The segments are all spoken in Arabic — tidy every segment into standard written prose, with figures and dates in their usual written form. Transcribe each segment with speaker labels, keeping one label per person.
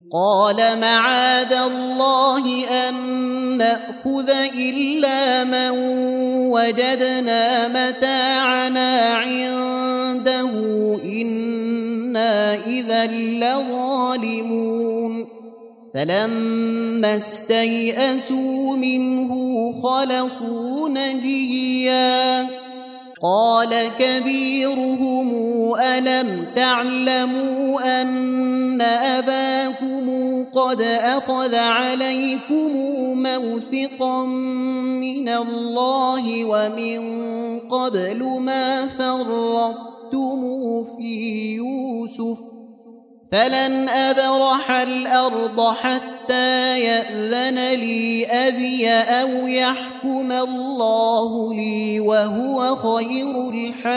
Speaker 1: قال معاذ الله أن نأخذ إلا من وجدنا متاعنا عنده إنا إذا لظالمون فلما استيئسوا منه خلصوا نجيا قال كبيرهم ألم تعلموا أن أباكم قد أخذ عليكم موثقا من الله ومن قبل ما فرطتم في يوسف فلن أبرح الأرض حتى يأذن لي أبي أو يحكم الله لي وهو خير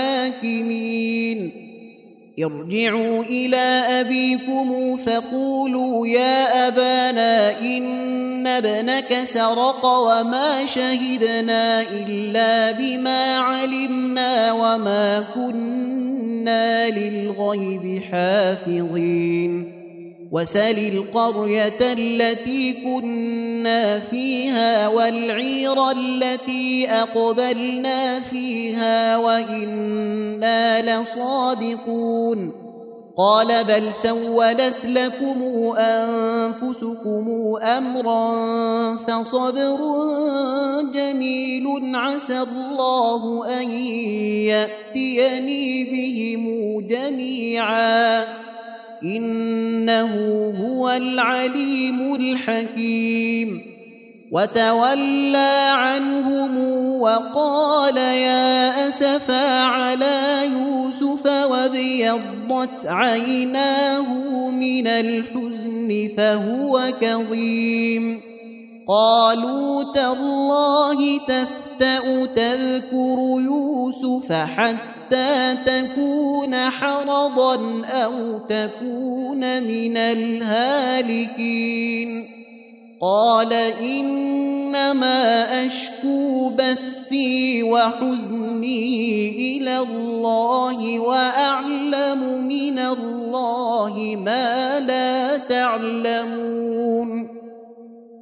Speaker 1: الحاكمين ارجعوا إلى أبيكم فقولوا يا أبانا إن ابنك سرق وما شهدنا إلا بما علمنا وما كنا للغيب حافظين وسل القرية التي كنا فيها والعير التي أقبلنا فيها وإنا لصادقون قال بل سولت لكم أنفسكم أمرا فصبر جميل عسى الله أن يأتيني بهم جميعا إنه هو العليم الحكيم وتولى عنهم وقال يا أسفا على يوسف وابيضت عيناه من الحزن فهو كظيم قالوا تالله تفتأ تذكر يوسف حتى تكون حرضا أو تكون من الهالكين قال إنما أشكو بثي وحزني إلى الله وأعلم من الله ما لا تعلمون